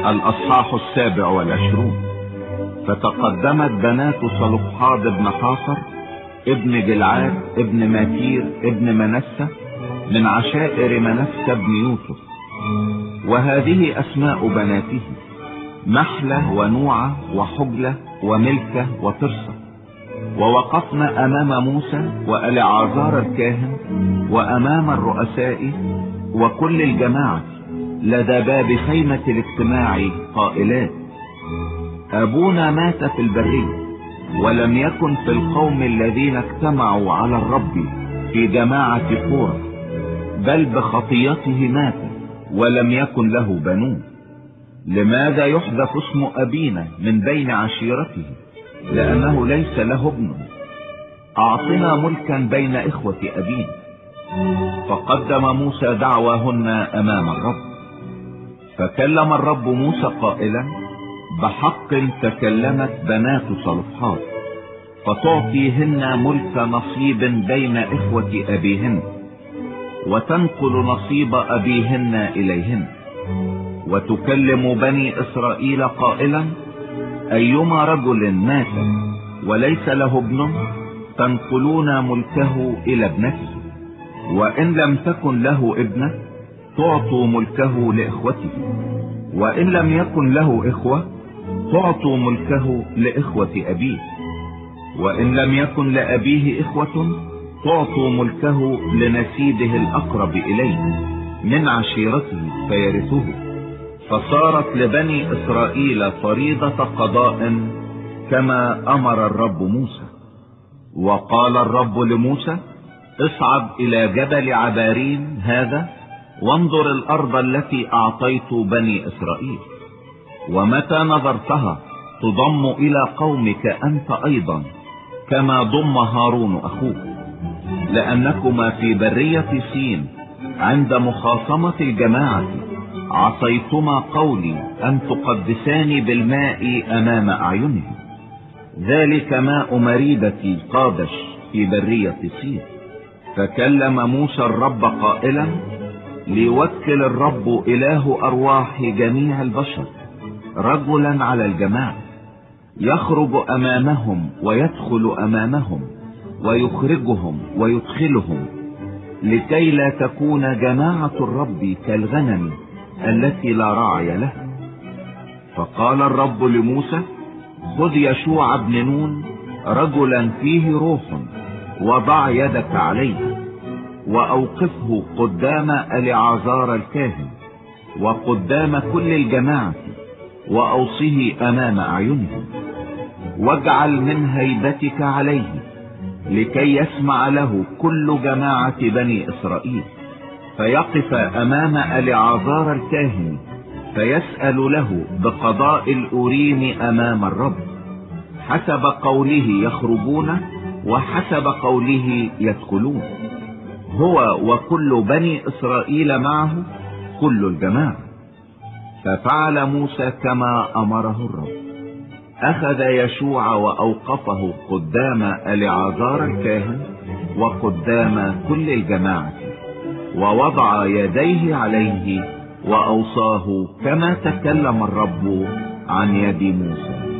الأصحاح 27. فتقدمت بنات صلوحاد بن حاصر ابن جلعاد ابن ماكير ابن منسى من عشائر منسى بن يوسف، وهذه أسماء بناته: محلة ونوعة وحجلة وملكة وترسة. ووقفنا أمام موسى وألعازار الكاهن وأمام الرؤساء وكل الجماعة لدى باب خيمة الاجتماع قائلات: أبونا مات في البرية، ولم يكن في القوم الذين اجتمعوا على الرب في جماعة كورة، بل بخطيته مات ولم يكن له بنون. لماذا يحذف اسم أبينا من بين عشيرته؟ لأنه ليس له ابن. أعطنا ملكا بين إخوة أبينا. فقدم موسى دعواهن أمام الرب. فكلم الرب موسى قائلا: بحق تكلمت بنات صلوحاد، فتعطيهن ملك نصيب بين إخوة أبيهن، وتنقل نصيب أبيهن إليهن. وتكلم بني إسرائيل قائلا: أيما رجل مات وليس له ابن تنقلون ملكه إلى ابنته، وإن لم تكن له ابنة تعطوا ملكه لإخوته، وإن لم يكن له إخوة تعطوا ملكه لإخوة أبيه، وإن لم يكن لأبيه إخوة تعطوا ملكه لنسيبه الأقرب إليه من عشيرته فيرثه. فصارت لبني إسرائيل فريضة قضاء كما أمر الرب موسى. وقال الرب لموسى: اصعد إلى جبل عبارين هذا وانظر الأرض التي أعطيت بني إسرائيل، ومتى نظرتها تضم إلى قومك أنت أيضا كما ضم هارون أخوك، لأنكما في برية سين عند مخاصمة الجماعة عصيتما قولي أن تقدساني بالماء أمام أعينهم. ذلك ماء مريبة قادش في برية سين. فكلم موسى الرب قائلا: ليوكل الرب إله أرواح جميع البشر رجلا على الجماعة، يخرج أمامهم ويدخل أمامهم ويخرجهم ويدخلهم، لكي لا تكون جماعة الرب كالغنم التي لا راعي لها. فقال الرب لموسى: خذ يشوع بن نون رجلا فيه روح، وضع يدك عليه، وأوقفه قدام ألعازار الكاهن وقدام كل الجماعة، وأوصه أمام أعينهم، واجعل من هيبتك عليه لكي يسمع له كل جماعة بني إسرائيل. فيقف أمام ألعازار الكاهن فيسأل له بقضاء الأوريم أمام الرب، حسب قوله يخرجون وحسب قوله يدخلون، هو وكل بني إسرائيل معه كل الجماعة. ففعل موسى كما أمره الرب. أخذ يشوع وأوقفه قدام ألعازار الكاهن وقدام كل الجماعة، ووضع يديه عليه وأوصاه كما تكلم الرب عن يد موسى.